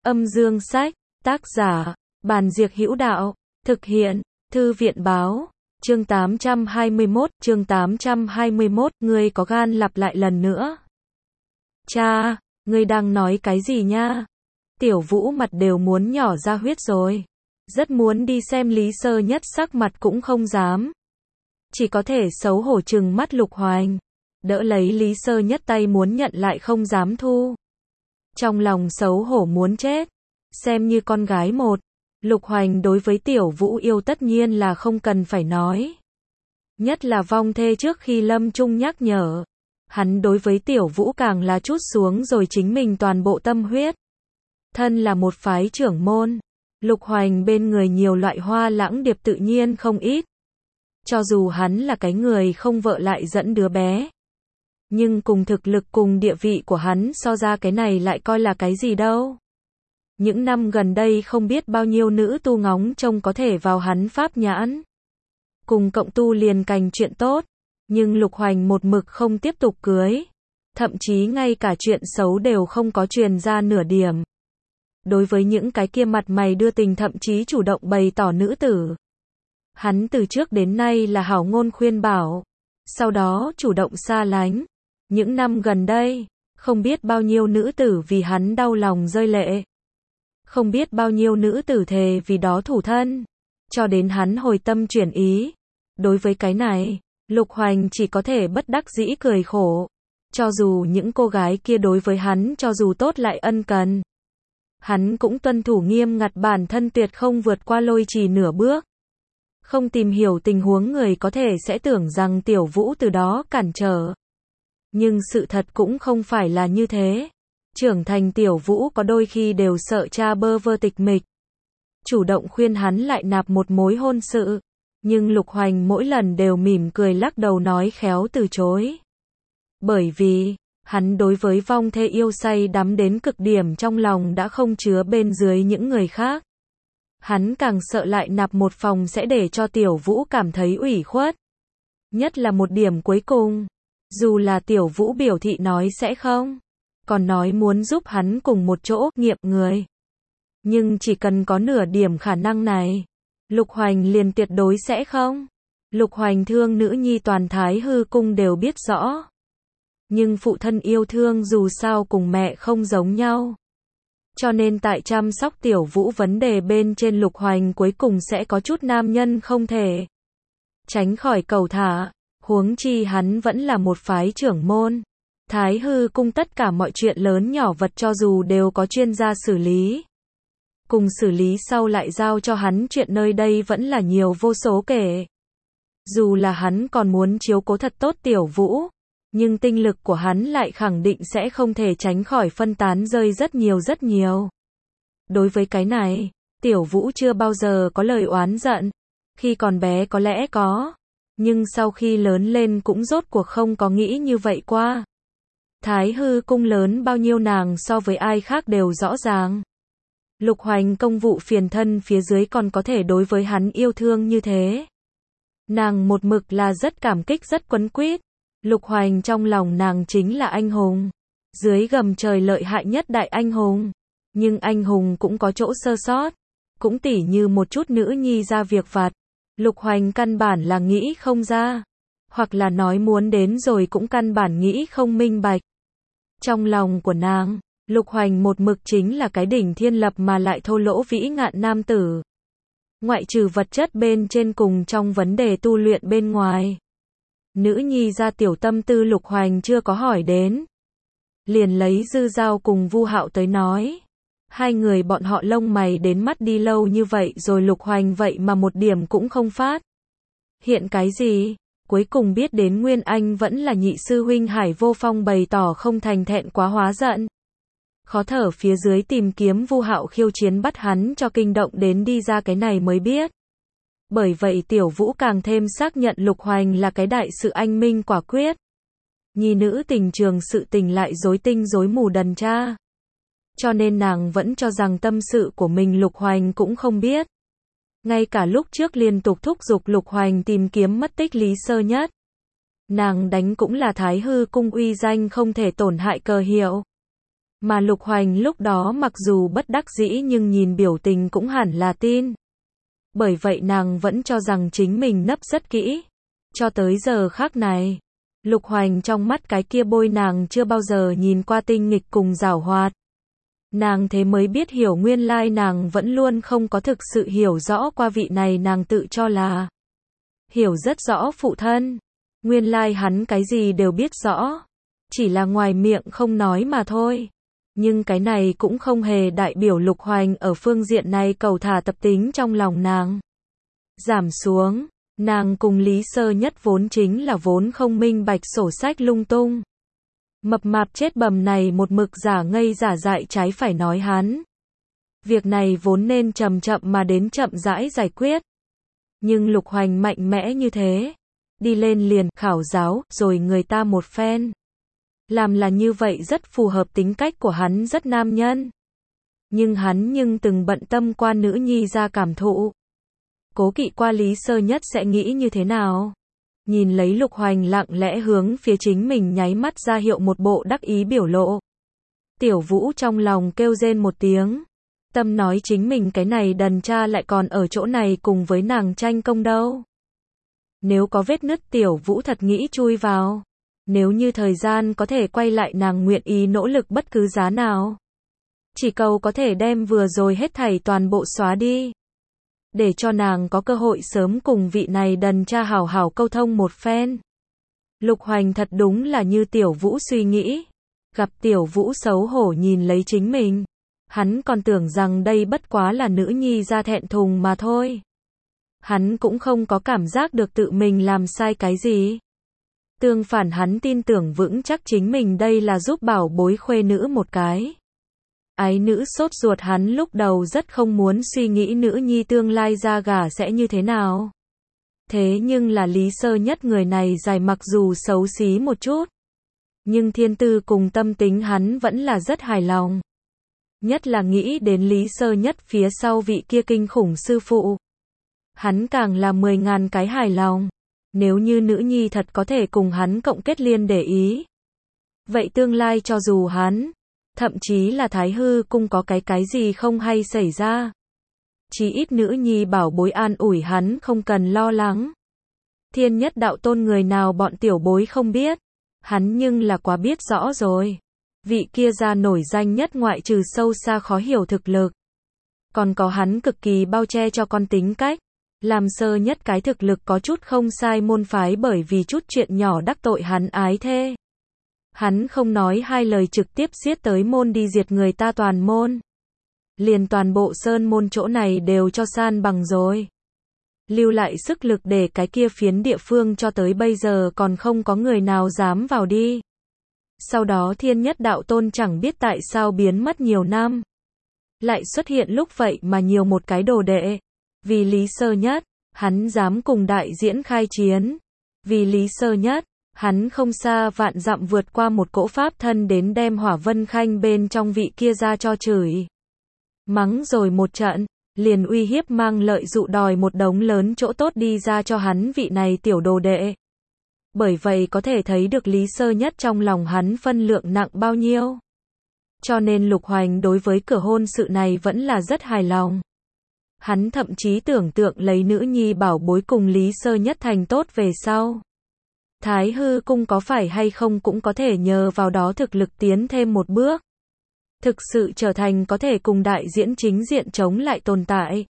Âm dương sách, tác giả, Bàn Diệc Hữu Đạo, thực hiện, Thư viện Báo, chương 821, ngươi có gan lặp lại lần nữa. Cha, ngươi đang nói cái gì nha? Tiểu Vũ mặt đều muốn nhỏ ra huyết rồi. Rất muốn đi xem Lý Sơ Nhất, sắc mặt cũng không dám. Chỉ có thể xấu hổ trừng mắt Lục Hoành. Đỡ lấy Lý Sơ Nhất tay muốn nhận lại không dám thu. Trong lòng xấu hổ muốn chết. Xem như con gái một. Lục Hoành đối với Tiểu Vũ yêu tất nhiên là không cần phải nói. Nhất là vong thê trước khi lâm chung nhắc nhở. Hắn đối với Tiểu Vũ càng là trút xuống rồi chính mình toàn bộ tâm huyết. Thân là một phái trưởng môn. Lục Hoành bên người nhiều loại hoa lãng điệp tự nhiên không ít. Cho dù hắn là cái người không vợ lại dẫn đứa bé. Nhưng cùng thực lực cùng địa vị của hắn so ra cái này lại coi là cái gì đâu. Những năm gần đây không biết bao nhiêu nữ tu ngóng trông có thể vào hắn pháp nhãn. Cùng cộng tu liền cành chuyện tốt. Nhưng Lục Hoành một mực không tiếp tục cưới. Thậm chí ngay cả chuyện xấu đều không có truyền ra nửa điểm. Đối với những cái kia mặt mày đưa tình thậm chí chủ động bày tỏ nữ tử. Hắn từ trước đến nay là hảo ngôn khuyên bảo. Sau đó chủ động xa lánh. Những năm gần đây, không biết bao nhiêu nữ tử vì hắn đau lòng rơi lệ. Không biết bao nhiêu nữ tử thề vì đó thủ thân. Cho đến hắn hồi tâm chuyển ý. Đối với cái này, Lục Hoành chỉ có thể bất đắc dĩ cười khổ. Cho dù những cô gái kia đối với hắn cho dù tốt lại ân cần. Hắn cũng tuân thủ nghiêm ngặt bản thân tuyệt không vượt qua lôi trì nửa bước. Không tìm hiểu tình huống người có thể sẽ tưởng rằng Tiểu Vũ từ đó cản trở. Nhưng sự thật cũng không phải là như thế. Trưởng thành Tiểu Vũ có đôi khi đều sợ cha bơ vơ tịch mịch. Chủ động khuyên hắn lại nạp một mối hôn sự. Nhưng Lục Hoành mỗi lần đều mỉm cười lắc đầu nói khéo từ chối. Bởi vì, hắn đối với vong thê yêu say đắm đến cực điểm trong lòng đã không chứa bên dưới những người khác. Hắn càng sợ lại nạp một phòng sẽ để cho Tiểu Vũ cảm thấy ủy khuất. Nhất là một điểm cuối cùng. Dù là Tiểu Vũ biểu thị nói sẽ không. Còn nói muốn giúp hắn cùng một chỗ nghiệm người. Nhưng chỉ cần có nửa điểm khả năng này. Lục Hoành liền tuyệt đối sẽ không. Lục Hoành thương nữ nhi toàn Thái Hư cung đều biết rõ. Nhưng phụ thân yêu thương dù sao cùng mẹ không giống nhau. Cho nên tại chăm sóc Tiểu Vũ vấn đề bên trên Lục Hoành cuối cùng sẽ có chút nam nhân không thể tránh khỏi cầu thả. Huống chi hắn vẫn là một phái trưởng môn. Thái Hư cung tất cả mọi chuyện lớn nhỏ vật cho dù đều có chuyên gia xử lý. Cùng xử lý sau lại giao cho hắn chuyện nơi đây vẫn là nhiều vô số kể. Dù là hắn còn muốn chiếu cố thật tốt Tiểu Vũ. Nhưng tinh lực của hắn lại khẳng định sẽ không thể tránh khỏi phân tán rơi rất nhiều. Đối với cái này, Tiểu Vũ chưa bao giờ có lời oán giận. Khi còn bé có lẽ có. Nhưng sau khi lớn lên cũng rốt cuộc không có nghĩ như vậy qua. Thái Hư cung lớn bao nhiêu nàng so với ai khác đều rõ ràng. Lục Hoành công vụ phiền thân phía dưới còn có thể đối với hắn yêu thương như thế. Nàng một mực là rất cảm kích rất quấn quýt. Lục Hoành trong lòng nàng chính là anh hùng. Dưới gầm trời lợi hại nhất đại anh hùng. Nhưng anh hùng cũng có chỗ sơ sót. Cũng tỉ như một chút nữ nhi ra việc vặt. Lục Hoành căn bản là nghĩ không ra. Hoặc là nói muốn đến rồi cũng căn bản nghĩ không minh bạch. Trong lòng của nàng, Lục Hoành một mực chính là cái đỉnh thiên lập mà lại thô lỗ vĩ ngạn nam tử. Ngoại trừ vật chất bên trên cùng trong vấn đề tu luyện bên ngoài. Nữ nhi ra tiểu tâm tư Lục Hoành chưa có hỏi đến. Liền lấy Dư Giao cùng Vu Hạo tới nói. Hai người bọn họ lông mày đến mắt đi lâu như vậy rồi Lục Hoành vậy mà một điểm cũng không phát. Hiện cái gì? Cuối cùng biết đến Nguyên Anh vẫn là nhị sư huynh Hải Vô Phong bày tỏ không thành thẹn quá hóa giận. Khó thở phía dưới tìm kiếm Vu Hạo khiêu chiến bắt hắn cho kinh động đến đi ra cái này mới biết. Bởi vậy Tiểu Vũ càng thêm xác nhận Lục Hoành là cái đại sự anh minh quả quyết. Nhi nữ tình trường sự tình lại rối tinh rối mù đần cha. Cho nên nàng vẫn cho rằng tâm sự của mình Lục Hoành cũng không biết. Ngay cả lúc trước liên tục thúc giục Lục Hoành tìm kiếm mất tích Lý Sơ Nhất. Nàng đánh cũng là Thái Hư cung uy danh không thể tổn hại cờ hiệu. Mà Lục Hoành lúc đó mặc dù bất đắc dĩ nhưng nhìn biểu tình cũng hẳn là tin. Bởi vậy nàng vẫn cho rằng chính mình nấp rất kỹ. Cho tới giờ khác này, Lục Hoành trong mắt cái kia bôi nàng chưa bao giờ nhìn qua tinh nghịch cùng giảo hoạt. Nàng thế mới biết hiểu nguyên lai nàng vẫn luôn không có thực sự hiểu rõ qua vị này nàng tự cho là hiểu rất rõ phụ thân. Nguyên lai hắn cái gì đều biết rõ, chỉ là ngoài miệng không nói mà thôi. Nhưng cái này cũng không hề đại biểu Lục Hoành ở phương diện này cầu thả tập tính trong lòng nàng giảm xuống. Nàng cùng Lý Sơ Nhất vốn chính là vốn không minh bạch sổ sách lung tung. Mập mạp chết bầm này một mực giả ngây giả dại trái phải nói hắn. Việc này vốn nên chậm chậm mà đến chậm rãi giải quyết. Nhưng Lục Hoành mạnh mẽ như thế, đi lên liền khảo giáo rồi người ta một phen. Làm là như vậy rất phù hợp tính cách của hắn, rất nam nhân. Nhưng hắn từng bận tâm qua nữ nhi ra cảm thụ. Cố kỵ qua Lý Sơ Nhất sẽ nghĩ như thế nào. Nhìn lấy Lục Hoành lặng lẽ hướng phía chính mình nháy mắt ra hiệu một bộ đắc ý biểu lộ. Tiểu Vũ trong lòng kêu rên một tiếng. Tâm nói chính mình cái này đần cha lại còn ở chỗ này cùng với nàng tranh công đâu. Nếu có vết nứt Tiểu Vũ thật nghĩ chui vào. Nếu như thời gian có thể quay lại nàng nguyện ý nỗ lực bất cứ giá nào. Chỉ cầu có thể đem vừa rồi hết thảy toàn bộ xóa đi. Để cho nàng có cơ hội sớm cùng vị này đần cha hảo hảo câu thông một phen. Lục Hoành thật đúng là như Tiểu Vũ suy nghĩ. Gặp Tiểu Vũ xấu hổ nhìn lấy chính mình. Hắn còn tưởng rằng đây bất quá là nữ nhi ra thẹn thùng mà thôi. Hắn cũng không có cảm giác được tự mình làm sai cái gì. Tương phản hắn tin tưởng vững chắc chính mình đây là giúp bảo bối khuê nữ một cái. Ái nữ sốt ruột hắn lúc đầu rất không muốn suy nghĩ nữ nhi tương lai ra gả sẽ như thế nào. Thế nhưng là Lý Sơ Nhất người này dài mặc dù xấu xí một chút. Nhưng thiên tư cùng tâm tính hắn vẫn là rất hài lòng. Nhất là nghĩ đến Lý Sơ Nhất phía sau vị kia kinh khủng sư phụ. Hắn càng là 10.000 cái hài lòng. Nếu như nữ nhi thật có thể cùng hắn cộng kết liên để ý. Vậy tương lai cho dù hắn, thậm chí là Thái Hư cung có cái gì không hay xảy ra. Chí ít nữ nhi bảo bối an ủi hắn không cần lo lắng. Thiên Nhất Đạo Tôn người nào bọn tiểu bối không biết. Hắn nhưng là quá biết rõ rồi. Vị kia ra nổi danh nhất ngoại trừ sâu xa khó hiểu thực lực. Còn có hắn cực kỳ bao che cho con tính cách. Làm Sơ Nhất cái thực lực có chút không sai môn phái bởi vì chút chuyện nhỏ đắc tội hắn ái thê. Hắn không nói hai lời trực tiếp giết tới môn đi diệt người ta toàn môn. Liền toàn bộ sơn môn chỗ này đều cho san bằng rồi. Lưu lại sức lực để cái kia phiến địa phương cho tới bây giờ còn không có người nào dám vào đi. Sau đó Thiên Nhất Đạo Tôn chẳng biết tại sao biến mất nhiều năm. Lại xuất hiện lúc vậy mà nhiều một cái đồ đệ. Vì Lý Sơ Nhất, hắn dám cùng đại diễn khai chiến. Vì Lý Sơ Nhất, hắn không xa vạn dặm vượt qua một cỗ pháp thân đến đem Hỏa Vân Khanh bên trong vị kia ra cho chửi. Mắng rồi một trận, liền uy hiếp mang lợi dụ đòi một đống lớn chỗ tốt đi ra cho hắn vị này tiểu đồ đệ. Bởi vậy có thể thấy được Lý Sơ Nhất trong lòng hắn phân lượng nặng bao nhiêu. Cho nên Lục Hoành đối với cửa hôn sự này vẫn là rất hài lòng. Hắn thậm chí tưởng tượng lấy nữ nhi bảo bối cùng Lý Sơ Nhất thành tốt về sau. Thái Hư cung có phải hay không cũng có thể nhờ vào đó thực lực tiến thêm một bước. Thực sự trở thành có thể cùng đại diễn chính diện chống lại tồn tại.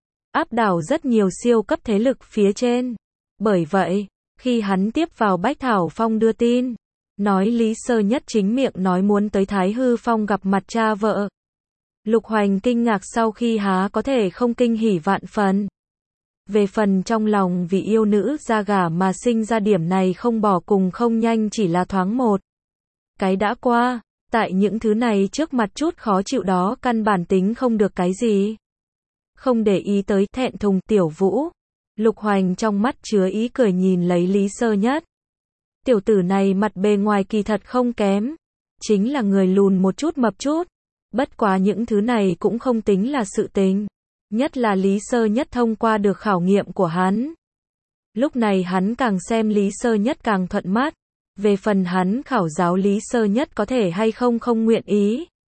Áp đảo rất nhiều siêu cấp thế lực phía trên. Bởi vậy, khi hắn tiếp vào Bách Thảo Phong đưa tin, nói Lý Sơ Nhất chính miệng nói muốn tới Thái Hư Phong gặp mặt cha vợ. Lục Hoành kinh ngạc sau khi há có thể không kinh hỉ vạn phần. Về phần trong lòng vì yêu nữ ra gả mà sinh ra điểm này không bỏ cùng không nhanh chỉ là thoáng một. Cái đã qua, tại những thứ này trước mặt chút khó chịu đó căn bản tính không được cái gì. Không để ý tới thẹn thùng Tiểu Vũ. Lục Hoành trong mắt chứa ý cười nhìn lấy Lý Sơ Nhất. Tiểu tử này mặt bề ngoài kỳ thật không kém. Chính là người lùn một chút mập chút. Bất quá những thứ này cũng không tính là sự tình. Nhất là Lý Sơ Nhất thông qua được khảo nghiệm của hắn. Lúc này hắn càng xem Lý Sơ Nhất càng thuận mắt. Về phần hắn khảo giáo Lý Sơ Nhất có thể hay không không nguyện ý.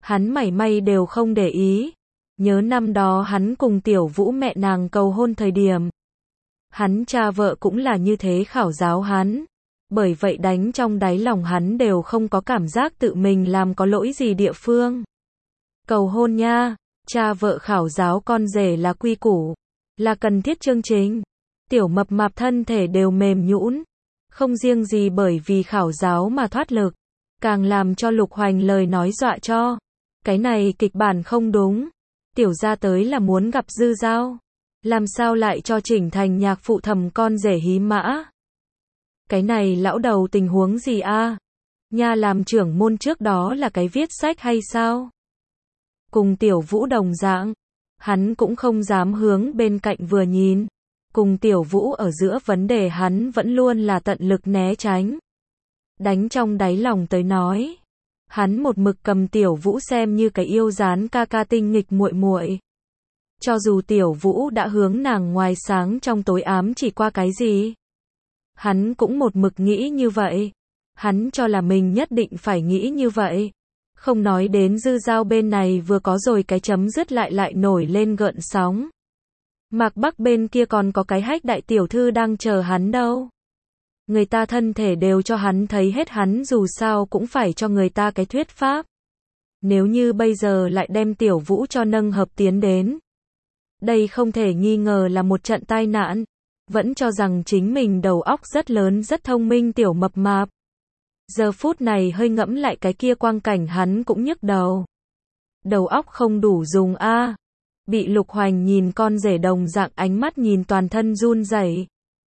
Hắn mảy may đều không để ý. Nhớ năm đó hắn cùng Tiểu Vũ mẹ nàng cầu hôn thời điểm. Hắn cha vợ cũng là như thế khảo giáo hắn. Bởi vậy đánh trong đáy lòng hắn đều không có cảm giác tự mình làm có lỗi gì địa phương. Cầu hôn nha, cha vợ khảo giáo con rể là quy củ, là cần thiết chương trình. Tiểu Mập Mạp thân thể đều mềm nhũn, không riêng gì bởi vì khảo giáo mà thoát lực, càng làm cho Lục Hoành lời nói dọa cho. Cái này kịch bản không đúng, tiểu gia tới là muốn gặp Dư Dao, làm sao lại cho chỉnh thành nhạc phụ thầm con rể hí mã. Cái này lão đầu tình huống gì a? Nha làm trưởng môn trước đó là cái viết sách hay sao? Cùng Tiểu Vũ đồng dạng, hắn cũng không dám hướng bên cạnh vừa nhìn. Cùng Tiểu Vũ ở giữa vấn đề hắn vẫn luôn là tận lực né tránh. Đánh trong đáy lòng tới nói, hắn một mực cầm Tiểu Vũ xem như cái yêu dán ca ca tinh nghịch muội muội. Cho dù Tiểu Vũ đã hướng nàng ngoài sáng trong tối ám chỉ qua cái gì, hắn cũng một mực nghĩ như vậy. Hắn cho là mình nhất định phải nghĩ như vậy. Không nói đến Dư Dao bên này vừa có rồi cái chấm dứt lại nổi lên gợn sóng. Mạc Bắc bên kia còn có cái Hách đại tiểu thư đang chờ hắn đâu. Người ta thân thể đều cho hắn thấy hết, hắn dù sao cũng phải cho người ta cái thuyết pháp. Nếu như bây giờ lại đem Tiểu Vũ cho nâng hợp tiến đến, đây không thể nghi ngờ là một trận tai nạn. Vẫn cho rằng chính mình đầu óc rất lớn rất thông minh Tiểu Mập Mạp. Giờ phút này hơi ngẫm lại cái kia quang cảnh hắn cũng nhức đầu. Đầu óc không đủ dùng a. Bị Lục Hoành nhìn con rể đồng dạng ánh mắt nhìn toàn thân run rẩy.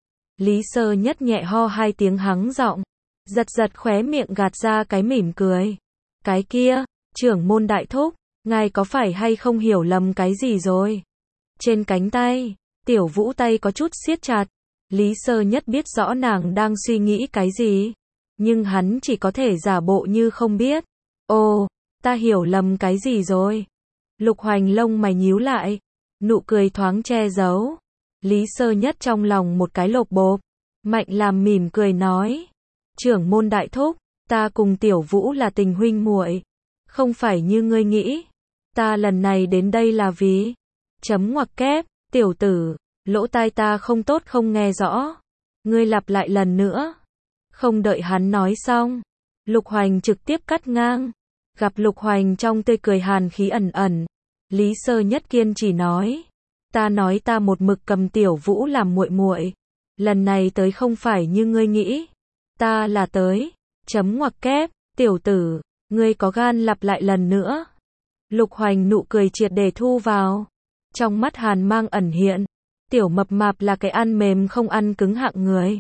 Lý Sơ Nhất nhẹ ho hai tiếng hắng giọng, giật khóe miệng gạt ra cái mỉm cười. Cái kia, trưởng môn đại thúc, ngài có phải hay không hiểu lầm cái gì rồi? Trên cánh tay, Tiểu Vũ tay có chút siết chặt. Lý Sơ Nhất biết rõ nàng đang suy nghĩ cái gì, nhưng hắn chỉ có thể giả bộ như không biết. Ồ, ta hiểu lầm cái gì rồi? Lục Hoành lông mày nhíu lại, nụ cười thoáng che giấu. Lý Sơ Nhất trong lòng một cái lột bột, mạnh làm mỉm cười nói. Trưởng môn đại thúc, ta cùng Tiểu Vũ là tình huynh muội, không phải như ngươi nghĩ. Ta lần này đến đây là vì... Chấm ngoặc kép, tiểu tử, lỗ tai ta không tốt không nghe rõ. Ngươi lặp lại lần nữa. Không đợi hắn nói xong, Lục Hoành trực tiếp cắt ngang. Gặp Lục Hoành trong tươi cười hàn khí ẩn ẩn, Lý Sơ Nhất kiên chỉ nói. Ta nói ta một mực cầm Tiểu Vũ làm muội muội. Lần này tới không phải như ngươi nghĩ. Ta là tới. Chấm ngoặc kép, tiểu tử, ngươi có gan lặp lại lần nữa. Lục Hoành nụ cười triệt để thu vào. Trong mắt hàn mang ẩn hiện. Tiểu Mập Mạp là cái ăn mềm không ăn cứng hạng người.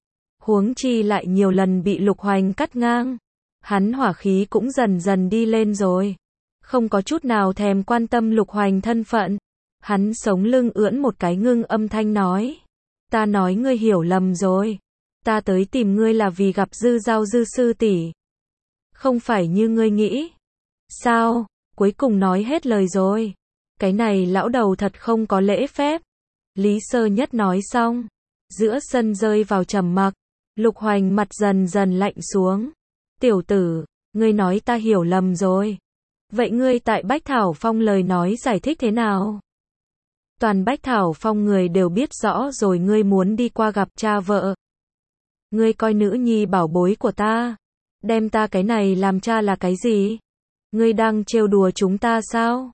Huống chi lại nhiều lần bị Lục Hoành cắt ngang. Hắn hỏa khí cũng dần dần đi lên rồi. Không có chút nào thèm quan tâm Lục Hoành thân phận. Hắn sống lưng ưỡn một cái ngưng âm thanh nói. Ta nói ngươi hiểu lầm rồi. Ta tới tìm ngươi là vì gặp Dư Dao Dư sư tỷ. Không phải như ngươi nghĩ. Sao? Cuối cùng nói hết lời rồi. Cái này lão đầu thật không có lễ phép. Lý Sơ Nhất nói xong. Giữa sân rơi vào trầm mặc. Lục Hoành mặt dần dần lạnh xuống. Tiểu tử, ngươi nói ta hiểu lầm rồi. Vậy ngươi tại Bách Thảo Phong lời nói giải thích thế nào? Toàn Bách Thảo Phong người đều biết rõ rồi ngươi muốn đi qua gặp cha vợ. Ngươi coi nữ nhi bảo bối của ta. Đem ta cái này làm cha là cái gì? Ngươi đang trêu đùa chúng ta sao?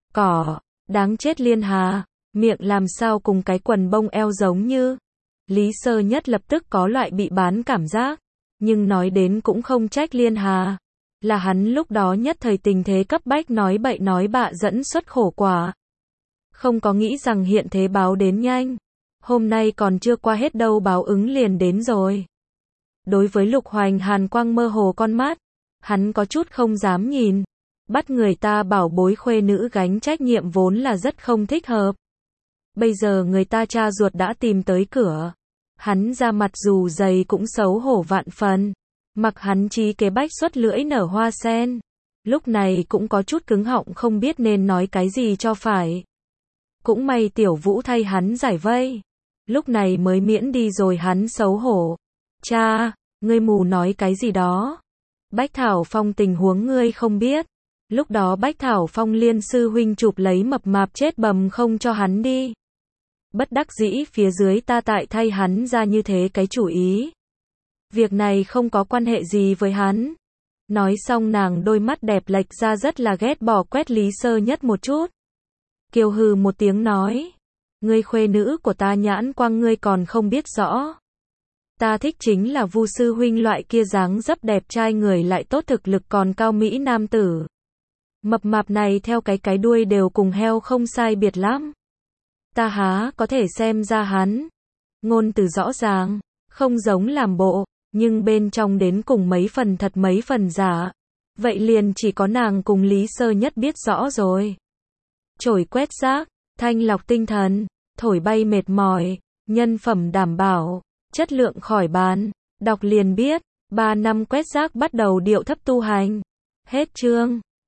Cỏ, đáng chết Liên Hà, miệng làm sao cùng cái quần bông eo giống như. Lý Sơ Nhất lập tức có loại bị bán cảm giác, nhưng nói đến cũng không trách Liên Hà. Là hắn lúc đó nhất thời tình thế cấp bách nói bậy nói bạ dẫn xuất khổ quả. Không có nghĩ rằng hiện thế báo đến nhanh. Hôm nay còn chưa qua hết đâu báo ứng liền đến rồi. Đối với Lục Hoành hàn quang mơ hồ con mắt, hắn có chút không dám nhìn. Bắt người ta bảo bối khuê nữ gánh trách nhiệm vốn là rất không thích hợp. Bây giờ người ta cha ruột đã tìm tới cửa. Hắn ra mặt dù dày cũng xấu hổ vạn phần. Mặc hắn trí kế bách xuất lưỡi nở hoa sen. Lúc này cũng có chút cứng họng không biết nên nói cái gì cho phải. Cũng may Tiểu Vũ thay hắn giải vây. Lúc này mới miễn đi rồi hắn xấu hổ. Cha, ngươi mù nói cái gì đó. Bách Thảo Phong tình huống ngươi không biết. Lúc đó Bách Thảo Phong Liên sư huynh chụp lấy mập mạp chết bầm không cho hắn đi. Bất đắc dĩ phía dưới ta tại thay hắn ra như thế cái chủ ý. Việc này không có quan hệ gì với hắn. Nói xong nàng đôi mắt đẹp lệch ra rất là ghét bỏ quét Lý Sơ Nhất một chút. Kiều hừ một tiếng nói. Ngươi khuê nữ của ta nhãn quang ngươi còn không biết rõ. Ta thích chính là Vu sư huynh loại kia dáng dấp đẹp trai người lại tốt thực lực còn cao mỹ nam tử. Mập mạp này theo cái đuôi đều cùng heo không sai biệt lắm. Ta há có thể xem ra hắn. Ngôn từ rõ ràng, không giống làm bộ, nhưng bên trong đến cùng mấy phần thật mấy phần giả. Vậy liền chỉ có nàng cùng Lý Sơ Nhất biết rõ rồi. Chổi quét rác, thanh lọc tinh thần, thổi bay mệt mỏi, nhân phẩm đảm bảo, chất lượng khỏi bàn. Đọc liền biết, 3 năm quét rác bắt đầu điệu thấp tu hành. Hết chương.